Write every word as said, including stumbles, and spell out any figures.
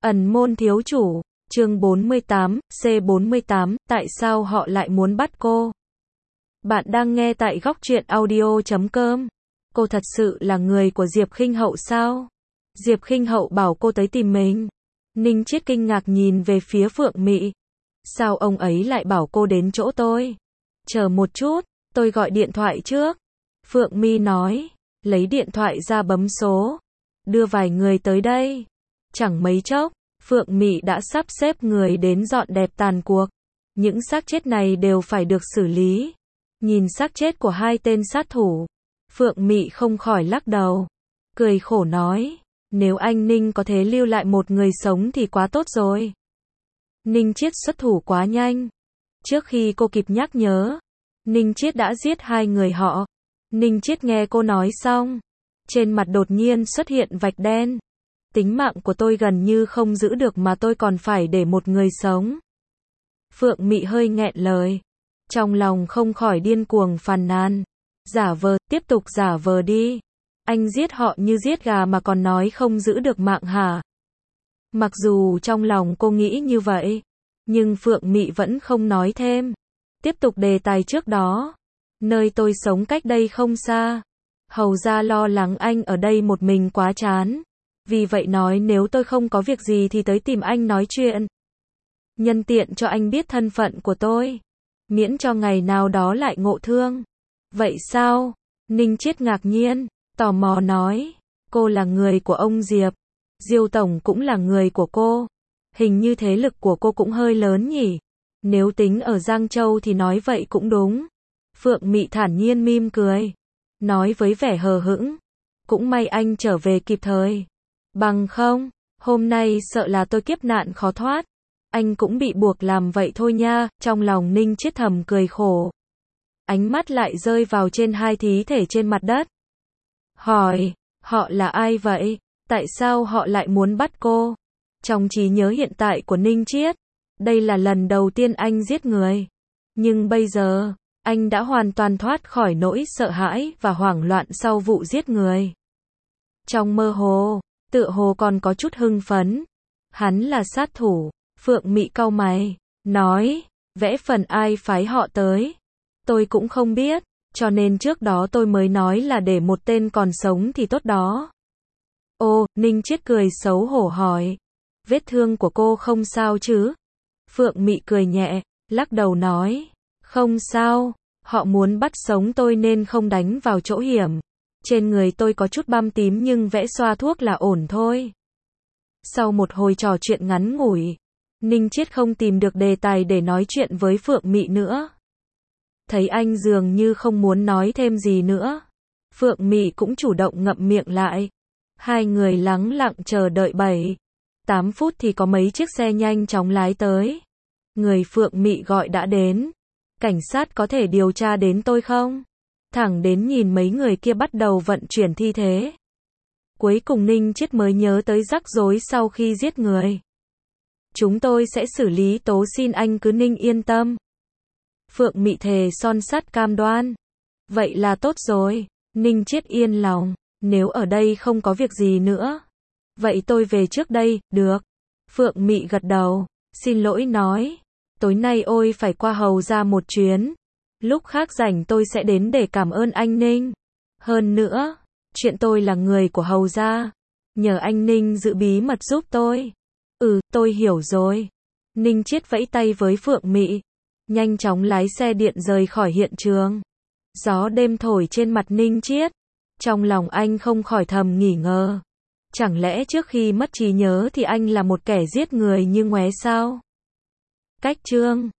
Ẩn môn thiếu chủ, chương bốn mươi tám, C bốn mươi tám, tại sao họ lại muốn bắt cô? Bạn đang nghe tại góc truyện audio chấm com. Cô thật sự là người của Diệp Khinh Hậu sao? Diệp Khinh Hậu bảo cô tới tìm mình. Ninh Chiết kinh ngạc nhìn về phía Phượng Mị. Sao ông ấy lại bảo cô đến chỗ tôi? Chờ một chút, tôi gọi điện thoại trước. Phượng My nói, lấy điện thoại ra bấm số. Đưa vài người tới đây. Chẳng mấy chốc, Phượng Mị đã sắp xếp người đến dọn dẹp tàn cuộc. Những xác chết này đều phải được xử lý. Nhìn xác chết của hai tên sát thủ, Phượng Mị không khỏi lắc đầu. Cười khổ nói, nếu anh Ninh có thể lưu lại một người sống thì quá tốt rồi. Ninh Chiết xuất thủ quá nhanh. Trước khi cô kịp nhắc nhớ, Ninh Chiết đã giết hai người họ. Ninh Chiết nghe cô nói xong, trên mặt đột nhiên xuất hiện vạch đen. Tính mạng của tôi gần như không giữ được mà tôi còn phải để một người sống. Phượng Mị hơi nghẹn lời. Trong lòng không khỏi điên cuồng phàn nàn. Giả vờ, tiếp tục giả vờ đi. Anh giết họ như giết gà mà còn nói không giữ được mạng hả? Mặc dù trong lòng cô nghĩ như vậy, nhưng Phượng Mị vẫn không nói thêm. Tiếp tục đề tài trước đó. Nơi tôi sống cách đây không xa. Hầu ra lo lắng anh ở đây một mình quá chán. Vì vậy nói nếu tôi không có việc gì thì tới tìm anh nói chuyện. Nhân tiện cho anh biết thân phận của tôi. Miễn cho ngày nào đó lại ngộ thương. Vậy sao? Ninh Chiết ngạc nhiên, tò mò nói. Cô là người của ông Diệp. Diêu Tổng cũng là người của cô. Hình như thế lực của cô cũng hơi lớn nhỉ. Nếu tính ở Giang Châu thì nói vậy cũng đúng. Phượng Mị thản nhiên mỉm cười. Nói với vẻ hờ hững. Cũng may anh trở về kịp thời. Bằng không, hôm nay sợ là tôi kiếp nạn khó thoát. Anh cũng bị buộc làm vậy thôi nha. Trong lòng Ninh Chiết thầm cười khổ. Ánh mắt lại rơi vào trên hai thí thể trên mặt đất. Hỏi, họ là ai vậy? Tại sao họ lại muốn bắt cô? Trong trí nhớ hiện tại của Ninh Chiết, đây là lần đầu tiên anh giết người. Nhưng bây giờ, anh đã hoàn toàn thoát khỏi nỗi sợ hãi và hoảng loạn sau vụ giết người. Trong mơ hồ, tựa hồ còn có chút hưng phấn. Hắn là sát thủ. Phượng Mị cau mày, nói, vẽ phần ai phái họ tới. Tôi cũng không biết, cho nên trước đó tôi mới nói là để một tên còn sống thì tốt đó. Ô, Ninh Chiết cười xấu hổ hỏi, vết thương của cô không sao chứ? Phượng Mị cười nhẹ, lắc đầu nói, không sao, họ muốn bắt sống tôi nên không đánh vào chỗ hiểm. Trên người tôi có chút băm tím nhưng vẽ xoa thuốc là ổn thôi. Sau một hồi trò chuyện ngắn ngủi, Ninh Chiết không tìm được đề tài để nói chuyện với Phượng Mị nữa. Thấy anh dường như không muốn nói thêm gì nữa, Phượng Mị cũng chủ động ngậm miệng lại. Hai người lắng lặng chờ đợi bảy, tám phút thì có mấy chiếc xe nhanh chóng lái tới. Người Phượng Mị gọi đã đến. Cảnh sát có thể điều tra đến tôi không? Thẳng đến nhìn mấy người kia bắt đầu vận chuyển thi thể. Cuối cùng Ninh Chiết mới nhớ tới rắc rối sau khi giết người. Chúng tôi sẽ xử lý tố xin anh cứ Ninh yên tâm. Phượng Mị thề son sắt cam đoan. Vậy là tốt rồi. Ninh Chiết yên lòng. Nếu ở đây không có việc gì nữa, vậy tôi về trước đây, được. Phượng Mị gật đầu. Xin lỗi nói. Tối nay ôi phải qua Hầu ra một chuyến. Lúc khác rảnh tôi sẽ đến để cảm ơn anh Ninh. Hơn nữa, chuyện tôi là người của Hầu gia. Nhờ anh Ninh giữ bí mật giúp tôi. Ừ, tôi hiểu rồi. Ninh Chiết vẫy tay với Phượng Mị. Nhanh chóng lái xe điện rời khỏi hiện trường. Gió đêm thổi trên mặt Ninh Chiết. Trong lòng anh không khỏi thầm nghỉ ngờ. Chẳng lẽ trước khi mất trí nhớ thì anh là một kẻ giết người như ngoé sao? Cách chương